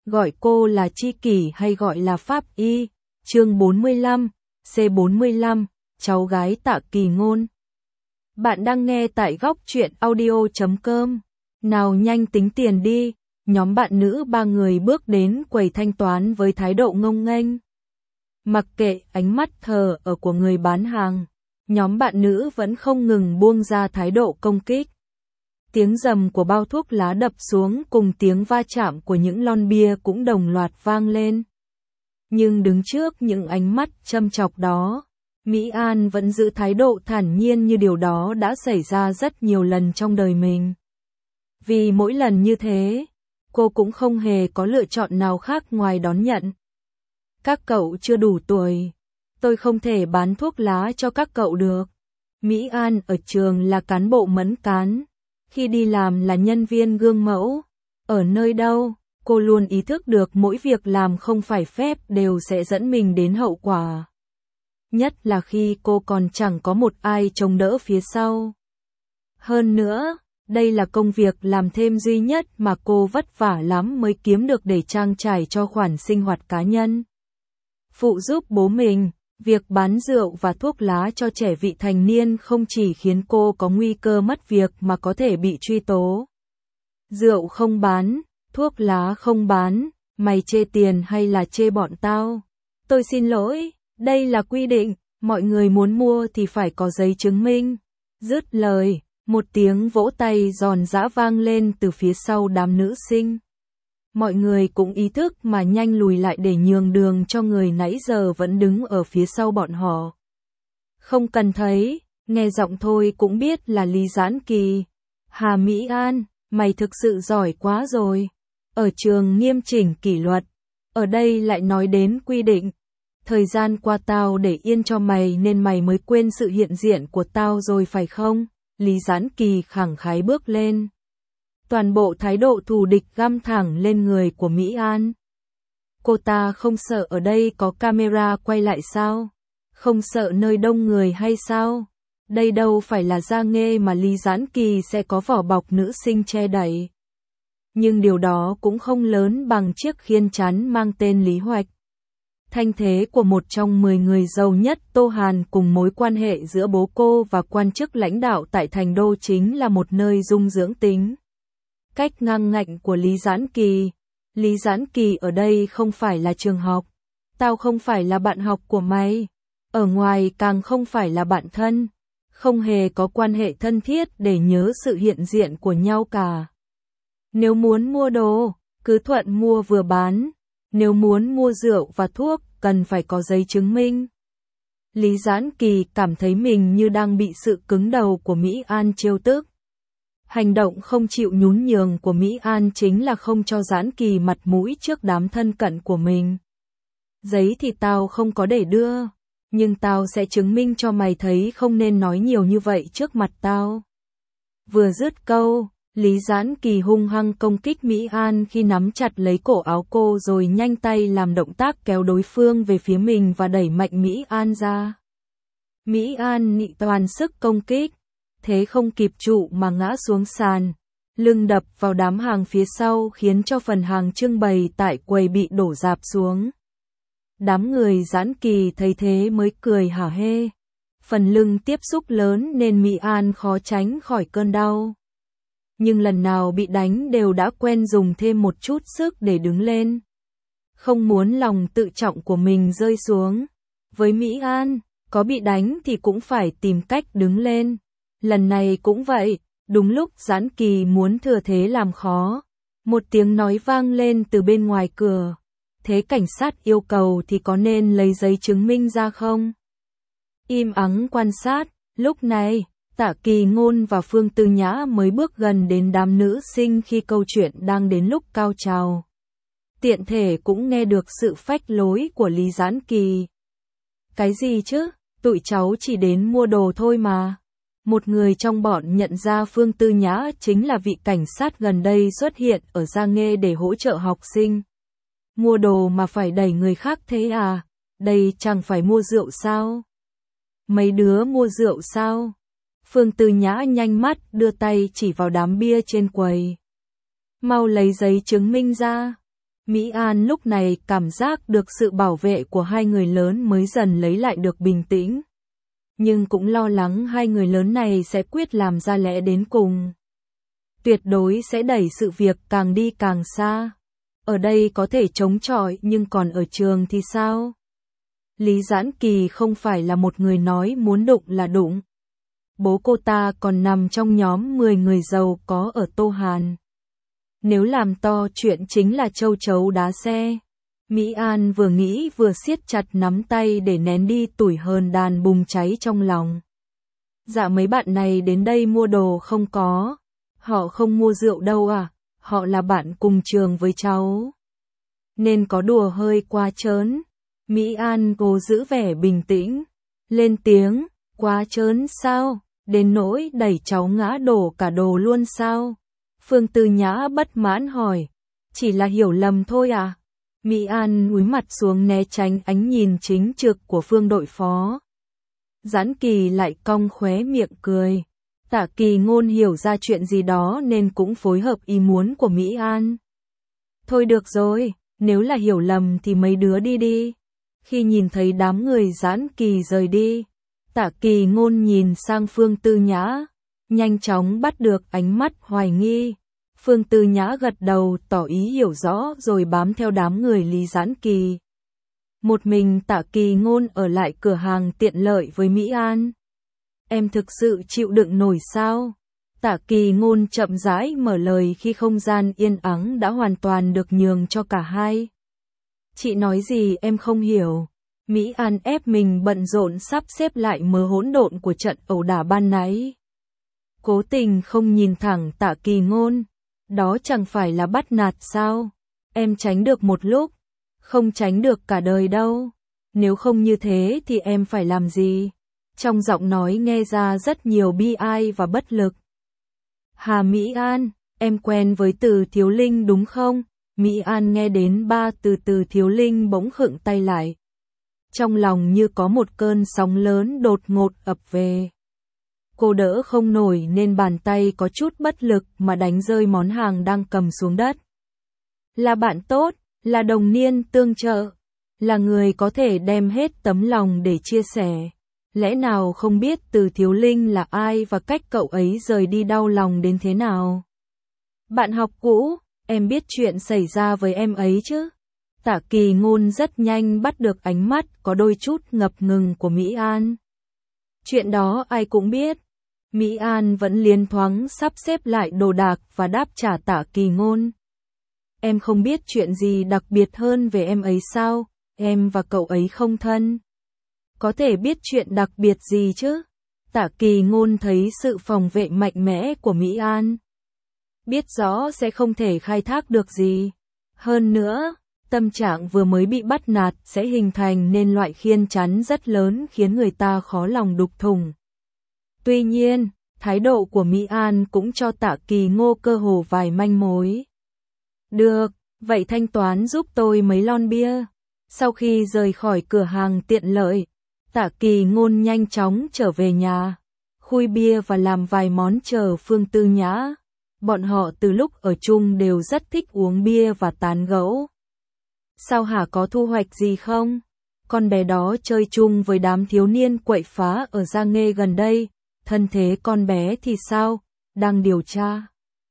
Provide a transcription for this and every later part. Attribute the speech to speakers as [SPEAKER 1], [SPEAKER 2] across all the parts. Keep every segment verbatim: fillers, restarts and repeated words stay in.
[SPEAKER 1] gọi cô là tri kỷ hay gọi là pháp y. Chương bốn mươi lăm, C bốn mươi lăm, cháu gái Tạ Kỳ Ngôn. Bạn đang nghe tại góc truyện audio chấm com. Nào nhanh tính tiền đi, nhóm bạn nữ ba người bước đến quầy thanh toán với thái độ ngông nghênh. Mặc kệ ánh mắt thờ ở của người bán hàng, nhóm bạn nữ vẫn không ngừng buông ra thái độ công kích. Tiếng rầm của bao thuốc lá đập xuống cùng tiếng va chạm của những lon bia cũng đồng loạt vang lên. Nhưng đứng trước những ánh mắt châm chọc đó, Mỹ An vẫn giữ thái độ thản nhiên như điều đó đã xảy ra rất nhiều lần trong đời mình. Vì mỗi lần như thế, cô cũng không hề có lựa chọn nào khác ngoài đón nhận. Các cậu chưa đủ tuổi, tôi không thể bán thuốc lá cho các cậu được. Mỹ An ở trường là cán bộ mẫn cán, khi đi làm là nhân viên gương mẫu. Ở nơi đâu, cô luôn ý thức được mỗi việc làm không phải phép đều sẽ dẫn mình đến hậu quả. Nhất là khi cô còn chẳng có một ai chống đỡ phía sau. Hơn nữa, đây là công việc làm thêm duy nhất mà cô vất vả lắm mới kiếm được để trang trải cho khoản sinh hoạt cá nhân. Phụ giúp bố mình, việc bán rượu và thuốc lá cho trẻ vị thành niên không chỉ khiến cô có nguy cơ mất việc mà có thể bị truy tố. Rượu không bán, thuốc lá không bán, mày chê tiền hay là chê bọn tao? Tôi xin lỗi, đây là quy định, mọi người muốn mua thì phải có giấy chứng minh. Dứt lời, một tiếng vỗ tay giòn giã vang lên từ phía sau đám nữ sinh. Mọi người cũng ý thức mà nhanh lùi lại để nhường đường cho người nãy giờ vẫn đứng ở phía sau bọn họ. Không cần thấy, nghe giọng thôi cũng biết là Lý Giãn Kỳ. Hà Mỹ An, mày thực sự giỏi quá rồi. Ở trường nghiêm chỉnh kỷ luật, ở đây lại nói đến quy định. Thời gian qua tao để yên cho mày nên mày mới quên sự hiện diện của tao rồi phải không? Lý Giãn Kỳ khẳng khái bước lên. Toàn bộ thái độ thù địch găm thẳng lên người của Mỹ An. Cô ta không sợ ở đây có camera quay lại sao? Không sợ nơi đông người hay sao? Đây đâu phải là Gia Nghê mà Lý Giãn Kỳ sẽ có vỏ bọc nữ sinh che đậy. Nhưng điều đó cũng không lớn bằng chiếc khiên chắn mang tên Lý Hoạch. Thanh thế của một trong mười người giàu nhất Tô Hàn cùng mối quan hệ giữa bố cô và quan chức lãnh đạo tại thành đô chính là một nơi dung dưỡng tính. Cách ngang ngạnh của Lý Giãn Kỳ. Lý Giãn Kỳ ở đây không phải là trường học. Tao không phải là bạn học của mày. Ở ngoài càng không phải là bạn thân. Không hề có quan hệ thân thiết để nhớ sự hiện diện của nhau cả. Nếu muốn mua đồ, cứ thuận mua vừa bán. Nếu muốn mua rượu và thuốc, cần phải có giấy chứng minh. Lý Giãn Kỳ cảm thấy mình như đang bị sự cứng đầu của Mỹ An trêu tức. Hành động không chịu nhún nhường của Mỹ An chính là không cho Giãn Kỳ mặt mũi trước đám thân cận của mình. Giấy thì tao không có để đưa, nhưng tao sẽ chứng minh cho mày thấy không nên nói nhiều như vậy trước mặt tao. Vừa dứt câu, Lý Giãn Kỳ hung hăng công kích Mỹ An khi nắm chặt lấy cổ áo cô rồi nhanh tay làm động tác kéo đối phương về phía mình và đẩy mạnh Mỹ An ra. Mỹ An nị toàn sức công kích, thế không kịp trụ mà ngã xuống sàn, lưng đập vào đám hàng phía sau khiến cho phần hàng trưng bày tại quầy bị đổ rạp xuống. Đám người Giãn Kỳ thấy thế mới cười hả hê. Phần lưng tiếp xúc lớn nên Mỹ An khó tránh khỏi cơn đau. Nhưng lần nào bị đánh đều đã quen dùng thêm một chút sức để đứng lên. Không muốn lòng tự trọng của mình rơi xuống. Với Mỹ An, có bị đánh thì cũng phải tìm cách đứng lên. Lần này cũng vậy, đúng lúc Giãn Kỳ muốn thừa thế làm khó. Một tiếng nói vang lên từ bên ngoài cửa. Thế cảnh sát yêu cầu thì có nên lấy giấy chứng minh ra không? Im ắng quan sát, lúc này, Tạ Kỳ Ngôn và Phương Tư Nhã mới bước gần đến đám nữ sinh khi câu chuyện đang đến lúc cao trào. Tiện thể cũng nghe được sự phách lối của Lý Giãn Kỳ. Cái gì chứ, tụi cháu chỉ đến mua đồ thôi mà. Một người trong bọn nhận ra Phương Tư Nhã chính là vị cảnh sát gần đây xuất hiện ở Gia Nghê để hỗ trợ học sinh. Mua đồ mà phải đẩy người khác thế à? Đây chẳng phải mua rượu sao? Mấy đứa mua rượu sao? Phương Tư Nhã nhanh mắt đưa tay chỉ vào đám bia trên quầy. Mau lấy giấy chứng minh ra. Mỹ An lúc này cảm giác được sự bảo vệ của hai người lớn mới dần lấy lại được bình tĩnh. Nhưng cũng lo lắng hai người lớn này sẽ quyết làm ra lẽ đến cùng. Tuyệt đối sẽ đẩy sự việc càng đi càng xa. Ở đây có thể chống chọi nhưng còn ở trường thì sao? Lý Giãn Kỳ không phải là một người nói muốn đụng là đụng. Bố cô ta còn nằm trong nhóm mười người giàu có ở Tô Hàn. Nếu làm to chuyện chính là châu chấu đá xe. Mỹ An vừa nghĩ vừa siết chặt nắm tay để nén đi tủi hờn đàn bùng cháy trong lòng. Dạ mấy bạn này đến đây mua đồ không có. Họ không mua rượu đâu à, họ là bạn cùng trường với cháu. Nên có đùa hơi quá trớn. Mỹ An cố giữ vẻ bình tĩnh. Lên tiếng, quá trớn sao, đến nỗi đẩy cháu ngã đổ cả đồ luôn sao? Phương Tư Nhã bất mãn hỏi. Chỉ là hiểu lầm thôi à? Mỹ An cúi mặt xuống né tránh ánh nhìn chính trực của Phương đội phó. Giãn Kỳ lại cong khóe miệng cười. Tạ Kỳ Ngôn hiểu ra chuyện gì đó nên cũng phối hợp ý muốn của Mỹ An. Thôi được rồi, nếu là hiểu lầm thì mấy đứa đi đi. Khi nhìn thấy đám người Giãn Kỳ rời đi, Tạ Kỳ Ngôn nhìn sang Phương Tư Nhã, nhanh chóng bắt được ánh mắt hoài nghi. Phương Tư Nhã gật đầu tỏ ý hiểu rõ rồi bám theo đám người Lý Giãn Kỳ. Một mình Tạ Kỳ Ngôn ở lại cửa hàng tiện lợi với Mỹ An. Em thực sự chịu đựng nổi sao? Tạ Kỳ Ngôn chậm rãi mở lời khi không gian yên ắng đã hoàn toàn được nhường cho cả hai. Chị nói gì em không hiểu. Mỹ An ép mình bận rộn sắp xếp lại mớ hỗn độn của trận ẩu đả ban nãy. Cố tình không nhìn thẳng Tạ Kỳ Ngôn. Đó chẳng phải là bắt nạt sao? Em tránh được một lúc, không tránh được cả đời đâu. Nếu không như thế thì em phải làm gì? Trong giọng nói nghe ra rất nhiều bi ai và bất lực. Hà Mỹ An, em quen với Từ Thiếu Linh đúng không? Mỹ An nghe đến ba từ Từ Thiếu Linh bỗng khựng tay lại. Trong lòng như có một cơn sóng lớn đột ngột ập về. Cô đỡ không nổi nên bàn tay có chút bất lực mà đánh rơi món hàng đang cầm xuống đất. Là bạn tốt, là đồng niên tương trợ, là người có thể đem hết tấm lòng để chia sẻ. Lẽ nào không biết Từ Thiếu Linh là ai và cách cậu ấy rời đi đau lòng đến thế nào? Bạn học cũ, em biết chuyện xảy ra với em ấy chứ? Tạ Kỳ Ngôn rất nhanh bắt được ánh mắt có đôi chút ngập ngừng của Mỹ An. Chuyện đó ai cũng biết. Mỹ An vẫn liến thoáng sắp xếp lại đồ đạc và đáp trả Tạ Kỳ Ngôn. Em không biết chuyện gì đặc biệt hơn về em ấy sao? Em và cậu ấy không thân. Có thể biết chuyện đặc biệt gì chứ? Tạ Kỳ Ngôn thấy sự phòng vệ mạnh mẽ của Mỹ An. Biết rõ sẽ không thể khai thác được gì. Hơn nữa, tâm trạng vừa mới bị bắt nạt sẽ hình thành nên loại khiên chắn rất lớn khiến người ta khó lòng đục thủng. Tuy nhiên, thái độ của Mỹ An cũng cho Tạ Kỳ Ngô cơ hồ vài manh mối. Được, vậy thanh toán giúp tôi mấy lon bia. Sau khi rời khỏi cửa hàng tiện lợi, Tạ Kỳ Ngôn nhanh chóng trở về nhà, khui bia và làm vài món chờ Phương Tư Nhã. Bọn họ từ lúc ở chung đều rất thích uống bia và tán gẫu. Sao hả, có thu hoạch gì không? Con bé đó chơi chung với đám thiếu niên quậy phá ở Gia Nghê gần đây. Thân thế con bé thì sao? Đang điều tra.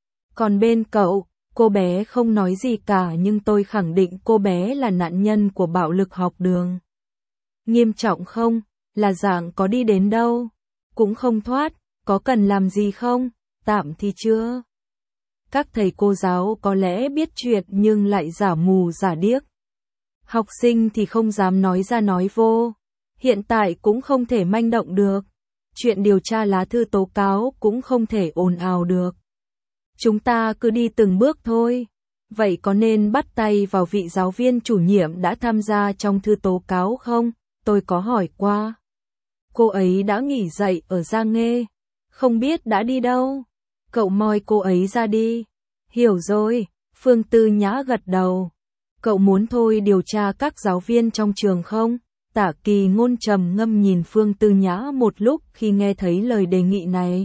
[SPEAKER 1] Còn bên cậu, cô bé không nói gì cả nhưng tôi khẳng định cô bé là nạn nhân của bạo lực học đường. Nghiêm trọng không? Là dạng có đi đến đâu? Cũng không thoát, có cần làm gì không? Tạm thì chưa. Các thầy cô giáo có lẽ biết chuyện nhưng lại giả mù giả điếc. Học sinh thì không dám nói ra nói vô. Hiện tại cũng không thể manh động được. Chuyện điều tra lá thư tố cáo cũng không thể ồn ào được. Chúng ta cứ đi từng bước thôi. Vậy có nên bắt tay vào vị giáo viên chủ nhiệm đã tham gia trong thư tố cáo không? Tôi có hỏi qua. Cô ấy đã nghỉ dạy ở Gia Nghê. Không biết đã đi đâu. Cậu moi cô ấy ra đi. Hiểu rồi, Phương Tư Nhã gật đầu. Cậu muốn thôi điều tra các giáo viên trong trường không? Tạ Kỳ Ngôn trầm ngâm nhìn Phương Tư Nhã một lúc khi nghe thấy lời đề nghị này.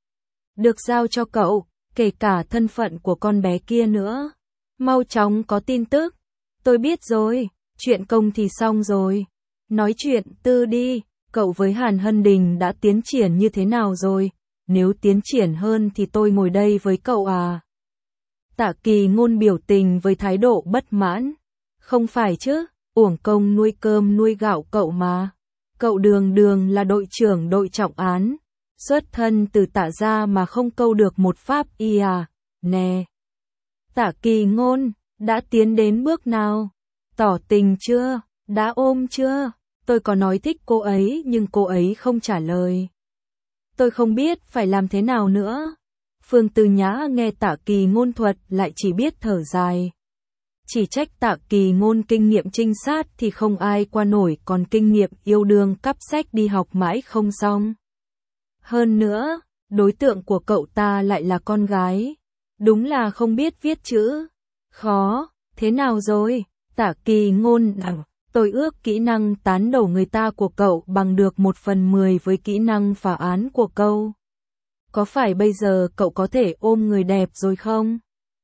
[SPEAKER 1] Được giao cho cậu, kể cả thân phận của con bé kia nữa. Mau chóng có tin tức. Tôi biết rồi, chuyện công thì xong rồi. Nói chuyện tư đi, cậu với Hàn Hân Đình đã tiến triển như thế nào rồi? Nếu tiến triển hơn thì tôi ngồi đây với cậu à? Tạ Kỳ Ngôn biểu tình với thái độ bất mãn. Không phải chứ, uổng công nuôi cơm nuôi gạo cậu mà. Cậu đường đường là đội trưởng đội trọng án, xuất thân từ Tạ gia mà không câu được một pháp y à, nè. Tạ Kỳ Ngôn, đã tiến đến bước nào? Tỏ tình chưa? Đã ôm chưa? Tôi có nói thích cô ấy nhưng cô ấy không trả lời. Tôi không biết phải làm thế nào nữa. Phương Tư Nhã nghe Tạ Kỳ Ngôn thuật lại chỉ biết thở dài. Chỉ trách Tạ Kỳ Ngôn kinh nghiệm trinh sát thì không ai qua nổi, còn kinh nghiệm yêu đương cắp sách đi học mãi không xong. Hơn nữa, đối tượng của cậu ta lại là con gái. Đúng là không biết viết chữ. Khó, thế nào rồi? Tạ Kỳ Ngôn đằng, tôi ước kỹ năng tán đổ người ta của cậu bằng được một phần mười với kỹ năng phá án của cậu. Có phải bây giờ cậu có thể ôm người đẹp rồi không?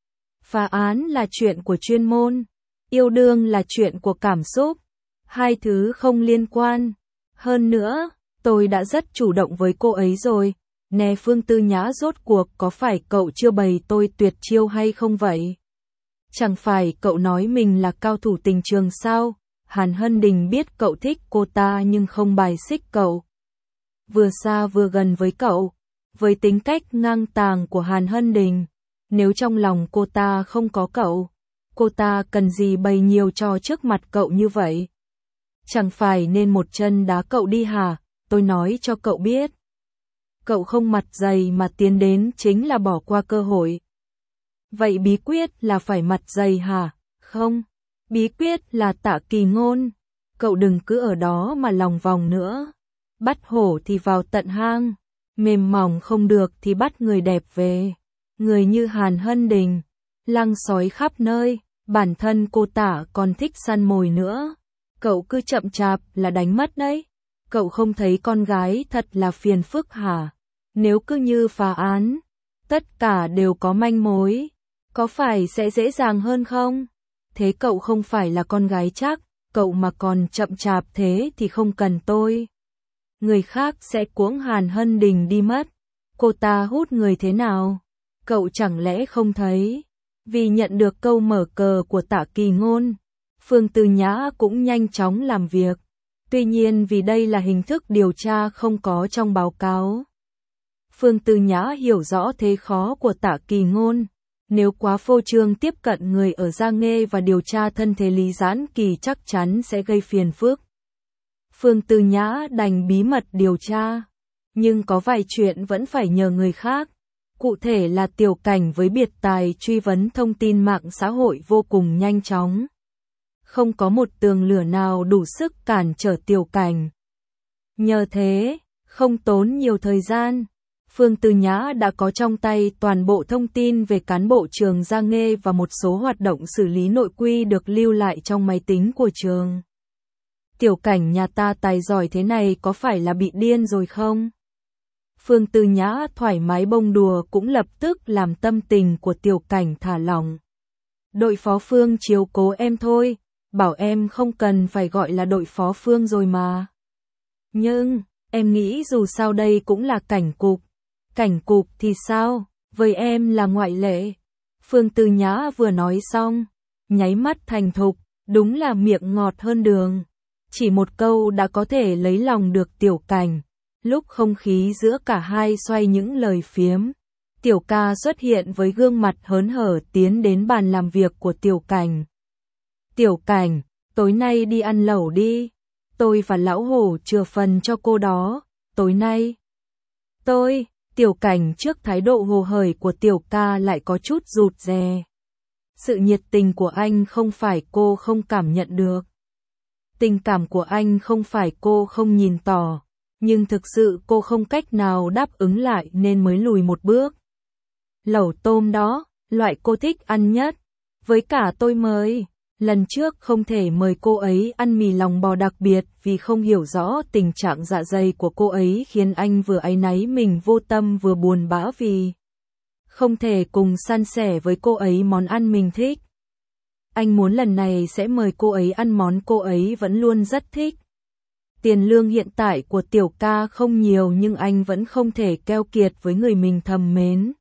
[SPEAKER 1] Phá án là chuyện của chuyên môn, yêu đương là chuyện của cảm xúc, hai thứ không liên quan. Hơn nữa, tôi đã rất chủ động với cô ấy rồi. Nè Phương Tư Nhã, rốt cuộc có phải cậu chưa bày tôi tuyệt chiêu hay không vậy? Chẳng phải cậu nói mình là cao thủ tình trường sao? Hàn Hân Đình biết cậu thích cô ta nhưng không bài xích cậu. Vừa xa vừa gần với cậu. Với tính cách ngang tàng của Hàn Hân Đình, nếu trong lòng cô ta không có cậu, cô ta cần gì bày nhiều trò trước mặt cậu như vậy? Chẳng phải nên một chân đá cậu đi hả? Tôi nói cho cậu biết. Cậu không mặt dày mà tiến đến chính là bỏ qua cơ hội. Vậy bí quyết là phải mặt dày hả? Không, bí quyết là Tạ Kỳ Ngôn. Cậu đừng cứ ở đó mà lòng vòng nữa. Bắt hổ thì vào tận hang, mềm mỏng không được thì bắt người đẹp về. Người như Hàn Hân Đình, lăng sói khắp nơi, bản thân cô ta còn thích săn mồi nữa. Cậu cứ chậm chạp là đánh mất đấy. Cậu không thấy con gái thật là phiền phức hả? Nếu cứ như phá án, tất cả đều có manh mối, có phải sẽ dễ dàng hơn không? Thế cậu không phải là con gái chắc, cậu mà còn chậm chạp thế thì không cần tôi. Người khác sẽ cuống Hàn Hân Đình đi mất. Cô ta hút người thế nào? Cậu chẳng lẽ không thấy? Vì nhận được câu mở cờ của Tạ Kỳ Ngôn, Phương Tư Nhã cũng nhanh chóng làm việc. Tuy nhiên vì đây là hình thức điều tra không có trong báo cáo. Phương Tư Nhã hiểu rõ thế khó của Tạ Kỳ Ngôn. Nếu quá phô trương tiếp cận người ở Gia Nghê và điều tra thân thế Lý Giãn Kỳ chắc chắn sẽ gây phiền phức. Phương Tư Nhã đành bí mật điều tra. Nhưng có vài chuyện vẫn phải nhờ người khác. Cụ thể là Tiểu Cảnh với biệt tài truy vấn thông tin mạng xã hội vô cùng nhanh chóng. Không có một tường lửa nào đủ sức cản trở Tiểu Cảnh. Nhờ thế, không tốn nhiều thời gian, Phương Tư Nhã đã có trong tay toàn bộ thông tin về cán bộ trường Gia Nghê và một số hoạt động xử lý nội quy được lưu lại trong máy tính của trường. Tiểu Cảnh nhà ta tài giỏi thế này có phải là bị điên rồi không? Phương Tư Nhã thoải mái bông đùa cũng lập tức làm tâm tình của Tiểu Cảnh thả lỏng. Đội phó Phương chiếu cố em thôi, bảo em không cần phải gọi là đội phó Phương rồi mà. Nhưng, em nghĩ dù sao đây cũng là cảnh cục. Cảnh cục thì sao, với em là ngoại lệ. Phương Tư Nhã vừa nói xong, nháy mắt thành thục, đúng là miệng ngọt hơn đường. Chỉ một câu đã có thể lấy lòng được Tiểu Cảnh. Lúc không khí giữa cả hai xoay những lời phiếm, Tiểu Ca xuất hiện với gương mặt hớn hở tiến đến bàn làm việc của Tiểu Cảnh. Tiểu Cảnh, tối nay đi ăn lẩu đi. Tôi và Lão Hổ chừa phần cho cô đó. Tối nay. Tôi, Tiểu Cảnh trước thái độ hồ hởi của Tiểu Ca lại có chút rụt rè. Sự nhiệt tình của anh không phải cô không cảm nhận được. Tình cảm của anh không phải cô không nhìn tỏ. Nhưng thực sự cô không cách nào đáp ứng lại nên mới lùi một bước. Lẩu tôm đó, loại cô thích ăn nhất. Với cả tôi mời. Lần trước không thể mời cô ấy ăn mì lòng bò đặc biệt vì không hiểu rõ tình trạng dạ dày của cô ấy khiến anh vừa áy náy mình vô tâm vừa buồn bã vì không thể cùng san sẻ với cô ấy món ăn mình thích. Anh muốn lần này sẽ mời cô ấy ăn món cô ấy vẫn luôn rất thích. Tiền lương hiện tại của Tiểu ca không nhiều nhưng anh vẫn không thể keo kiệt với người mình thầm mến.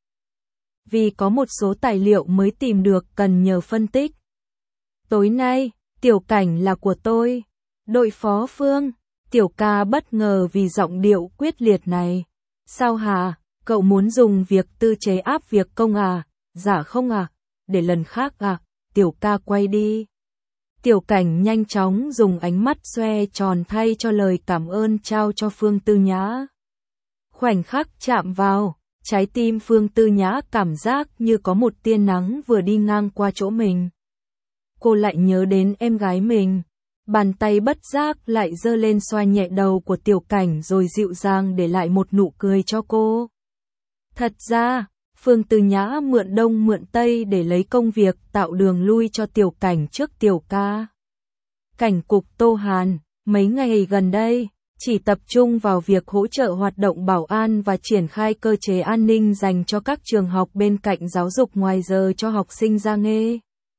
[SPEAKER 1] Vì có một số tài liệu mới tìm được cần nhờ phân tích. Tối nay, Tiểu Cảnh là của tôi. Đội phó Phương, Tiểu ca bất ngờ vì giọng điệu quyết liệt này. Sao hả, cậu muốn dùng việc tư chế áp việc công à, dạ không à, để lần khác à, Tiểu ca quay đi. Tiểu Cảnh nhanh chóng dùng ánh mắt xoe tròn thay cho lời cảm ơn trao cho Phương Tư Nhã. Khoảnh khắc chạm vào, trái tim Phương Tư Nhã cảm giác như có một tia nắng vừa đi ngang qua chỗ mình. Cô lại nhớ đến em gái mình, bàn tay bất giác lại giơ lên xoa nhẹ đầu của Tiểu Cảnh rồi dịu dàng để lại một nụ cười cho cô. Thật ra, Phương Tư Nhã mượn đông mượn tây để lấy công việc tạo đường lui cho Tiểu Cảnh trước Tiểu ca. Cảnh cục Tô Hàn, mấy ngày gần đây, chỉ tập trung vào việc hỗ trợ hoạt động bảo an và triển khai cơ chế an ninh dành cho các trường học bên cạnh giáo dục ngoài giờ cho học sinh ra nghề.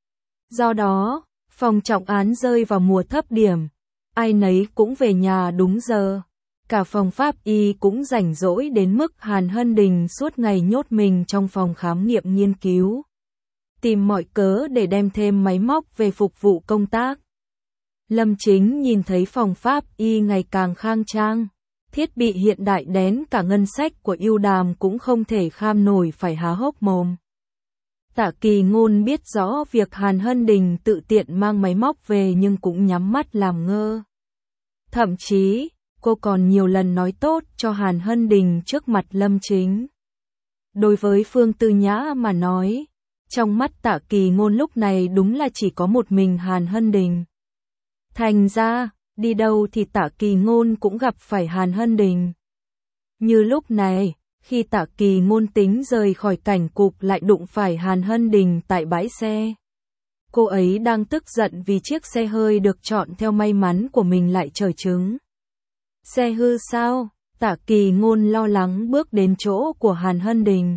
[SPEAKER 1] Do đó, phòng trọng án rơi vào mùa thấp điểm, ai nấy cũng về nhà đúng giờ. Cả phòng pháp y cũng rảnh rỗi đến mức Hàn Hân Đình suốt ngày nhốt mình trong phòng khám nghiệm nghiên cứu. Tìm mọi cớ để đem thêm máy móc về phục vụ công tác. Lâm Chính nhìn thấy phòng pháp y ngày càng khang trang, thiết bị hiện đại đến cả ngân sách của Ưu Đàm cũng không thể kham nổi phải há hốc mồm. Tạ Kỳ Ngôn biết rõ việc Hàn Hân Đình tự tiện mang máy móc về nhưng cũng nhắm mắt làm ngơ. Thậm chí, cô còn nhiều lần nói tốt cho Hàn Hân Đình trước mặt Lâm Chính. Đối với Phương Tư Nhã mà nói, trong mắt Tạ Kỳ Ngôn lúc này đúng là chỉ có một mình Hàn Hân Đình. Thành ra, đi đâu thì Tạ Kỳ Ngôn cũng gặp phải Hàn Hân Đình. Như lúc này, khi Tạ Kỳ Ngôn tính rời khỏi cảnh cục lại đụng phải Hàn Hân Đình tại bãi xe. Cô ấy đang tức giận vì chiếc xe hơi được chọn theo may mắn của mình lại chở trứng. Xe hư sao? Tạ Kỳ Ngôn lo lắng bước đến chỗ của Hàn Hân Đình.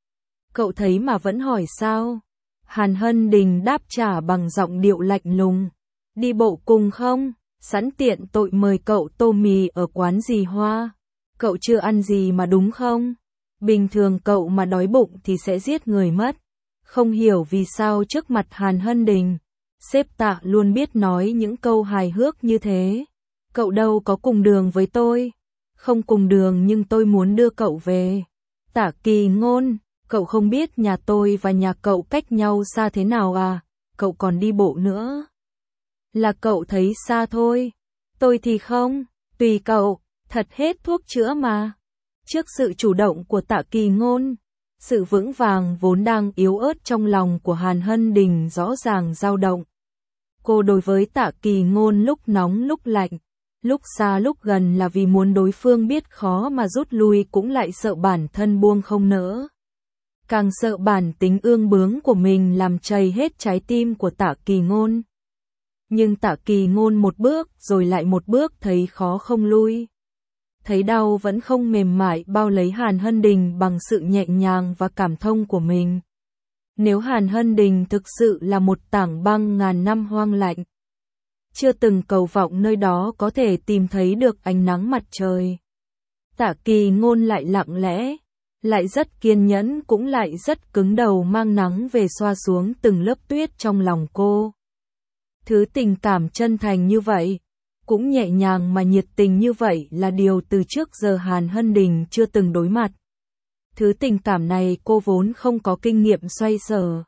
[SPEAKER 1] Cậu thấy mà vẫn hỏi sao? Hàn Hân Đình đáp trả bằng giọng điệu lạnh lùng. Đi bộ cùng không? Sẵn tiện tội mời cậu tô mì ở quán gì Hoa. Cậu chưa ăn gì mà đúng không? Bình thường cậu mà đói bụng thì sẽ giết người mất. Không hiểu vì sao trước mặt Hàn Hân Đình, sếp Tạ luôn biết nói những câu hài hước như thế. Cậu đâu có cùng đường với tôi. Không cùng đường nhưng tôi muốn đưa cậu về. Tạ Kỳ Ngôn, cậu không biết nhà tôi và nhà cậu cách nhau xa thế nào à? Cậu còn đi bộ nữa. Là cậu thấy xa thôi. Tôi thì không, tùy cậu, thật hết thuốc chữa mà. Trước sự chủ động của Tạ Kỳ Ngôn, sự vững vàng vốn đang yếu ớt trong lòng của Hàn Hân Đình rõ ràng dao động. Cô đối với Tạ Kỳ Ngôn lúc nóng lúc lạnh, lúc xa lúc gần là vì muốn đối phương biết khó mà rút lui cũng lại sợ bản thân buông không nỡ. Càng sợ bản tính ương bướng của mình làm chảy hết trái tim của Tạ Kỳ Ngôn. Nhưng Tạ Kỳ Ngôn một bước rồi lại một bước thấy khó không lui. Thấy đau vẫn không mềm mại bao lấy Hàn Hân Đình bằng sự nhẹ nhàng và cảm thông của mình. Nếu Hàn Hân Đình thực sự là một tảng băng ngàn năm hoang lạnh, chưa từng cầu vọng nơi đó có thể tìm thấy được ánh nắng mặt trời. Tạ Kỳ Ngôn lại lặng lẽ, lại rất kiên nhẫn cũng lại rất cứng đầu mang nắng về xoa xuống từng lớp tuyết trong lòng cô. Thứ tình cảm chân thành như vậy, cũng nhẹ nhàng mà nhiệt tình như vậy là điều từ trước giờ Hàn Hân Đình chưa từng đối mặt. Thứ tình cảm này cô vốn không có kinh nghiệm xoay sở.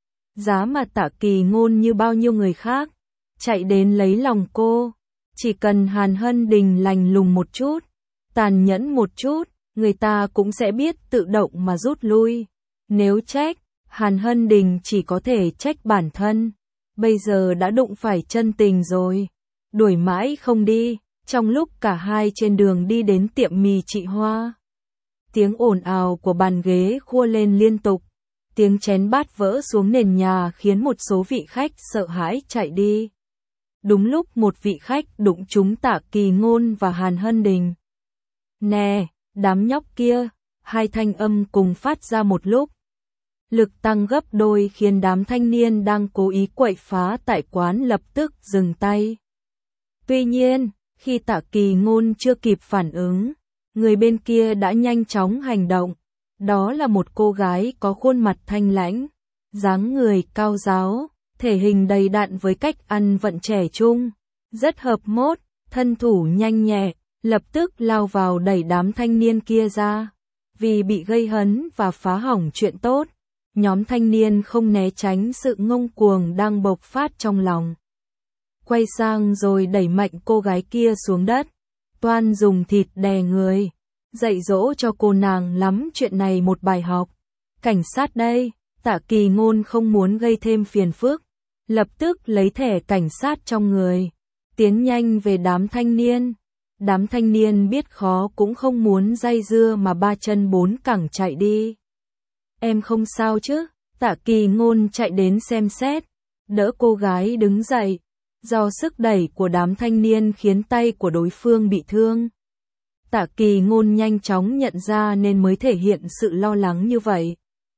[SPEAKER 1] Giá mà Tạ Kỳ Ngôn như bao nhiêu người khác, chạy đến lấy lòng cô. Chỉ cần Hàn Hân Đình lành lùng một chút, tàn nhẫn một chút, người ta cũng sẽ biết tự động mà rút lui. Nếu trách, Hàn Hân Đình chỉ có thể trách bản thân. Bây giờ đã đụng phải chân tình rồi. Đuổi mãi không đi, trong lúc cả hai trên đường đi đến tiệm mì chị Hoa. Tiếng ồn ào của bàn ghế khua lên liên tục. Tiếng chén bát vỡ xuống nền nhà khiến một số vị khách sợ hãi chạy đi. Đúng lúc một vị khách đụng trúng Tạ Kỳ Ngôn và Hàn Hân Đình. Nè, đám nhóc kia, hai thanh âm cùng phát ra một lúc. lực tăng gấp đôi khiến đám thanh niên đang cố ý quậy phá tại quán lập tức dừng tay. Tuy nhiên, khi Tạ Kỳ Ngôn chưa kịp phản ứng, người bên kia đã nhanh chóng hành động. Đó là một cô gái có khuôn mặt thanh lãnh, dáng người cao ráo, thể hình đầy đặn với cách ăn vận trẻ trung, rất hợp mốt, thân thủ nhanh nhẹ, lập tức lao vào đẩy đám thanh niên kia ra. Vì bị gây hấn và phá hỏng chuyện tốt, nhóm thanh niên không né tránh sự ngông cuồng đang bộc phát trong lòng. Quay sang rồi đẩy mạnh cô gái kia xuống đất, toan dùng thịt đè người, dạy dỗ cho cô nàng lắm chuyện này một bài học. Cảnh sát đây, Tạ Kỳ Ngôn không muốn gây thêm phiền phức, lập tức lấy thẻ cảnh sát trong người, tiến nhanh về đám thanh niên. Đám thanh niên biết khó cũng không muốn dây dưa mà ba chân bốn cẳng chạy đi. Em không sao chứ? Tạ Kỳ Ngôn chạy đến xem xét, đỡ cô gái đứng dậy. Do sức đẩy của đám thanh niên khiến tay của đối phương bị thương. Tạ Kỳ Ngôn nhanh chóng nhận ra nên mới thể hiện sự lo lắng như vậy.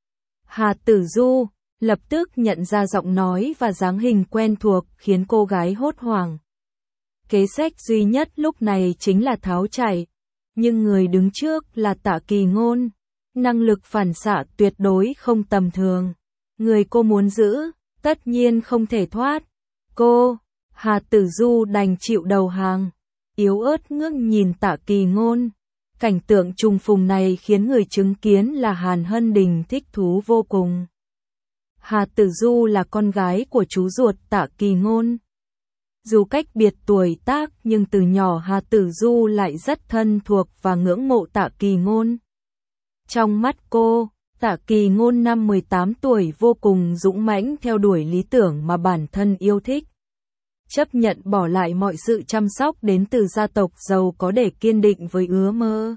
[SPEAKER 1] Hà Tử Du lập tức nhận ra giọng nói và dáng hình quen thuộc khiến cô gái hốt hoảng. Kế sách duy nhất lúc này chính là tháo chạy, nhưng người đứng trước là Tạ Kỳ Ngôn, năng lực phản xạ tuyệt đối không tầm thường. Người cô muốn giữ, tất nhiên không thể thoát. Cô, Hà Tử Du đành chịu đầu hàng, yếu ớt ngước nhìn Tạ Kỳ Ngôn. Cảnh tượng trùng phùng này khiến người chứng kiến là Hàn Hân Đình thích thú vô cùng. Hà Tử Du là con gái của chú ruột Tạ Kỳ Ngôn. Dù cách biệt tuổi tác nhưng từ nhỏ Hà Tử Du lại rất thân thuộc và ngưỡng mộ Tạ Kỳ Ngôn. Trong mắt cô, Tạ Kỳ Ngôn năm mười tám tuổi vô cùng dũng mãnh theo đuổi lý tưởng mà bản thân yêu thích. Chấp nhận bỏ lại mọi sự chăm sóc đến từ gia tộc giàu có để kiên định với ước mơ.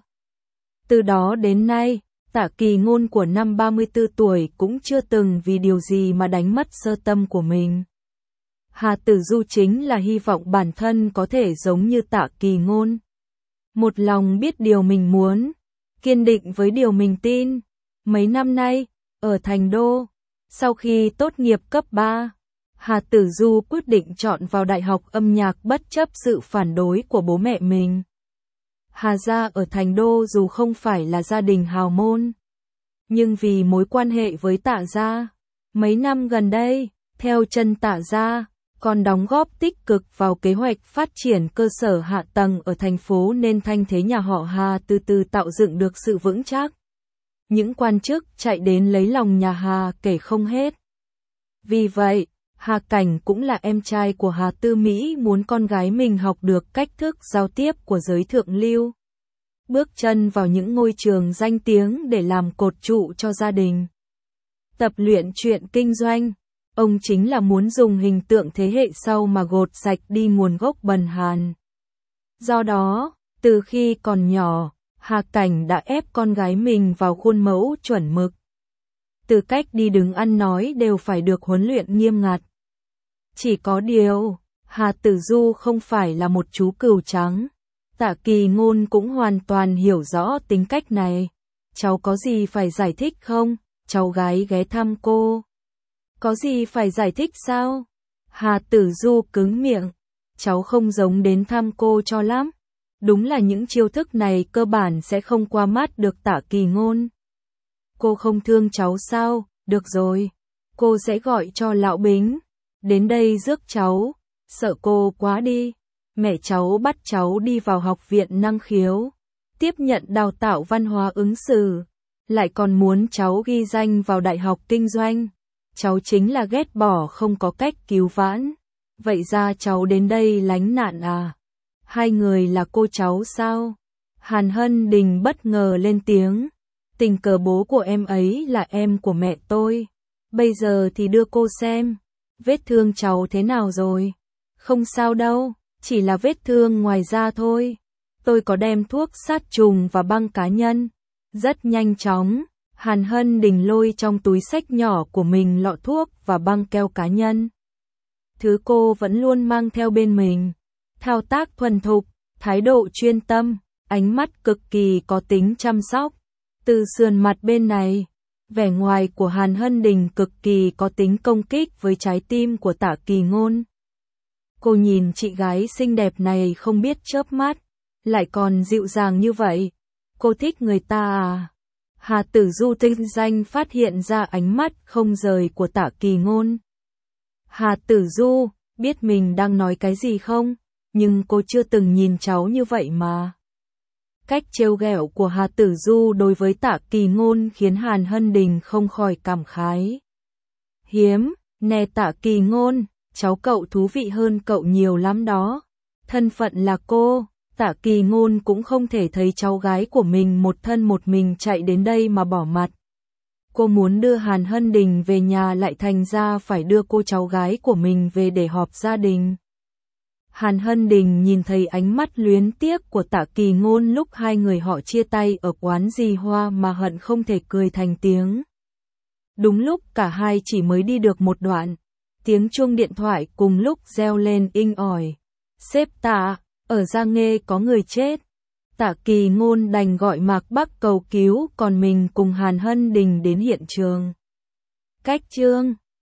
[SPEAKER 1] Từ đó đến nay, Tạ Kỳ Ngôn của năm ba mươi tư tuổi cũng chưa từng vì điều gì mà đánh mất sơ tâm của mình. Hà Tử Du chính là hy vọng bản thân có thể giống như Tạ Kỳ Ngôn. Một lòng biết điều mình muốn, kiên định với điều mình tin. Mấy năm nay, ở Thành Đô, sau khi tốt nghiệp cấp ba, Hà Tử Du quyết định chọn vào Đại học âm nhạc bất chấp sự phản đối của bố mẹ mình. Hà gia ở Thành Đô dù không phải là gia đình hào môn, nhưng vì mối quan hệ với Tạ gia, mấy năm gần đây, theo chân Tạ gia, còn đóng góp tích cực vào kế hoạch phát triển cơ sở hạ tầng ở thành phố nên thanh thế nhà họ Hà từ từ tạo dựng được sự vững chắc. Những quan chức chạy đến lấy lòng nhà Hà kể không hết. Vì vậy, Hà Cảnh cũng là em trai của Hà Tư Mỹ muốn con gái mình học được cách thức giao tiếp của giới thượng lưu. Bước chân vào những ngôi trường danh tiếng để làm cột trụ cho gia đình. Tập luyện chuyện kinh doanh, ông chính là muốn dùng hình tượng thế hệ sau mà gột sạch đi nguồn gốc bần hàn. Do đó, từ khi còn nhỏ, Hà Cảnh đã ép con gái mình vào khuôn mẫu chuẩn mực. Từ cách đi đứng ăn nói đều phải được huấn luyện nghiêm ngặt. Chỉ có điều, Hà Tử Du không phải là một chú cừu trắng. Tạ Kỳ Ngôn cũng hoàn toàn hiểu rõ tính cách này. Cháu có gì phải giải thích không? Cháu gái ghé thăm cô. Có gì phải giải thích sao? Hà Tử Du cứng miệng. Cháu không giống đến thăm cô cho lắm. Đúng là những chiêu thức này cơ bản sẽ không qua mắt được Tạ Kỳ Ngôn. Cô không thương cháu sao? Được rồi. Cô sẽ gọi cho Lão Bính đến đây rước cháu. Sợ cô quá đi. Mẹ cháu bắt cháu đi vào học viện năng khiếu, tiếp nhận đào tạo văn hóa ứng xử, lại còn muốn cháu ghi danh vào đại học kinh doanh. Cháu chính là ghét bỏ không có cách cứu vãn. Vậy ra cháu đến đây lánh nạn à? Hai người là cô cháu sao? Hàn Hân Đình bất ngờ lên tiếng. Tình cờ bố của em ấy là em của mẹ tôi. Bây giờ thì đưa cô xem. Vết thương cháu thế nào rồi? Không sao đâu. Chỉ là vết thương ngoài da thôi. Tôi có đem thuốc sát trùng và băng cá nhân. Rất nhanh chóng, Hàn Hân Đình lôi trong túi xách nhỏ của mình lọ thuốc và băng keo cá nhân. Thứ cô vẫn luôn mang theo bên mình. Thao tác thuần thục, thái độ chuyên tâm, ánh mắt cực kỳ có tính chăm sóc. Từ sườn mặt bên này, Vẻ ngoài của Hàn Hân Đình cực kỳ có tính công kích với trái tim của Tạ Kỳ Ngôn. Cô nhìn chị gái xinh đẹp này không biết chớp mắt, lại còn dịu dàng như vậy. Cô thích người ta à? Hà Tử Du tinh danh phát hiện ra ánh mắt không rời của Tạ Kỳ Ngôn. Hà Tử Du, biết mình đang nói cái gì không? Nhưng cô chưa từng nhìn cháu như vậy mà. Cách trêu ghẹo của Hà Tử Du đối với Tạ Kỳ Ngôn khiến Hàn Hân Đình không khỏi cảm khái. Hiếm, nè Tạ Kỳ Ngôn, cháu cậu thú vị hơn cậu nhiều lắm đó. Thân phận là cô, Tạ Kỳ Ngôn cũng không thể thấy cháu gái của mình một thân một mình chạy đến đây mà bỏ mặt. Cô muốn đưa Hàn Hân Đình về nhà lại thành ra phải đưa cô cháu gái của mình về để họp gia đình. Hàn Hân Đình nhìn thấy ánh mắt luyến tiếc của Tạ Kỳ Ngôn lúc hai người họ chia tay ở quán Dì Hoa mà hận không thể cười thành tiếng. Đúng lúc cả hai chỉ mới đi được một đoạn, tiếng chuông điện thoại cùng lúc reo lên inh ỏi. Sếp Tạ, ở Gia Nghê có người chết. Tạ Kỳ Ngôn đành gọi Mạc Bắc cầu cứu, còn mình cùng Hàn Hân Đình đến hiện trường. Cách chương